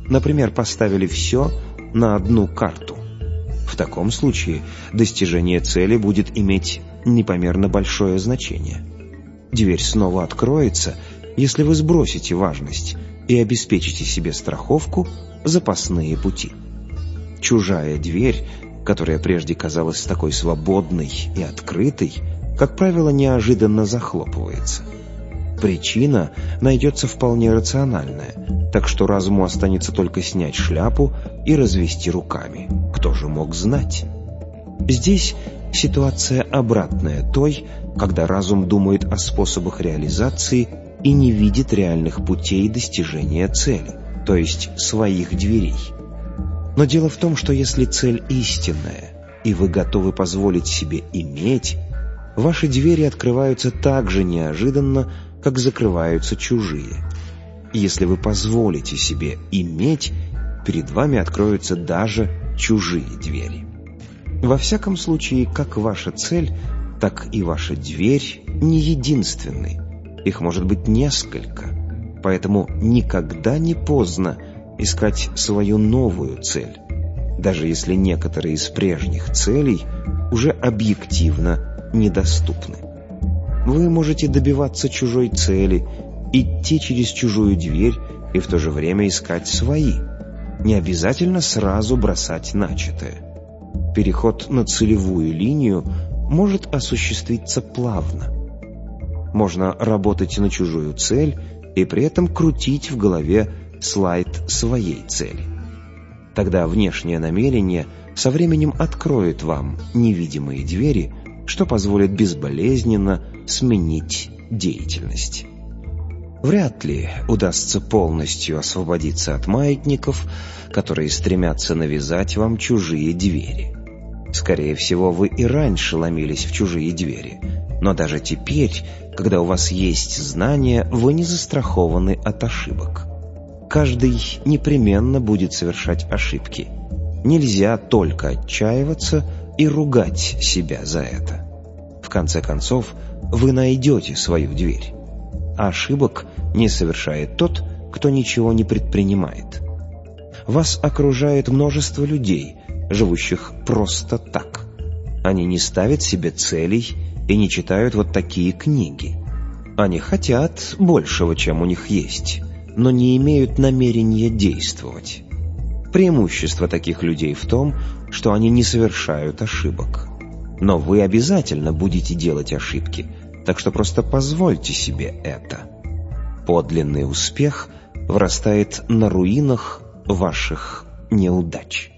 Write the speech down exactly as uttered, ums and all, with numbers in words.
Например, поставили все на одну карту. В таком случае достижение цели будет иметь непомерно большое значение. Дверь снова откроется, если вы сбросите важность и обеспечите себе страховку, запасные пути. Чужая дверь, которая прежде казалась такой свободной и открытой, как правило, неожиданно захлопывается. Причина найдется вполне рациональная, так что разуму останется только снять шляпу и развести руками. Кто же мог знать? Здесь ситуация обратная той, когда разум думает о способах реализации и не видит реальных путей достижения цели, то есть своих дверей. Но дело в том, что если цель истинная, и вы готовы позволить себе иметь, ваши двери открываются так же неожиданно, как закрываются чужие. Если вы позволите себе иметь, перед вами откроются даже чужие двери. Во всяком случае, как ваша цель, так и ваша дверь не единственны. Их может быть несколько. Поэтому никогда не поздно искать свою новую цель, даже если некоторые из прежних целей уже объективно недоступны. Вы можете добиваться чужой цели, идти через чужую дверь и в то же время искать свои. Не обязательно сразу бросать начатое. Переход на целевую линию может осуществиться плавно. Можно работать на чужую цель и при этом крутить в голове слайд своей цели. Тогда внешнее намерение со временем откроет вам невидимые двери, что позволит безболезненно сменить деятельность. Вряд ли удастся полностью освободиться от маятников, которые стремятся навязать вам чужие двери. Скорее всего, вы и раньше ломились в чужие двери, но даже теперь, когда у вас есть знания, вы не застрахованы от ошибок. Каждый непременно будет совершать ошибки. Нельзя только отчаиваться и ругать себя за это. В конце концов, вы найдете свою дверь. А ошибок не совершает тот, кто ничего не предпринимает. Вас окружает множество людей, живущих просто так. Они не ставят себе целей и не читают вот такие книги. Они хотят большего, чем у них есть, но не имеют намерения действовать. Преимущество таких людей в том, что они не совершают ошибок. Но вы обязательно будете делать ошибки, так что просто позвольте себе это. Подлинный успех вырастает на руинах ваших неудач.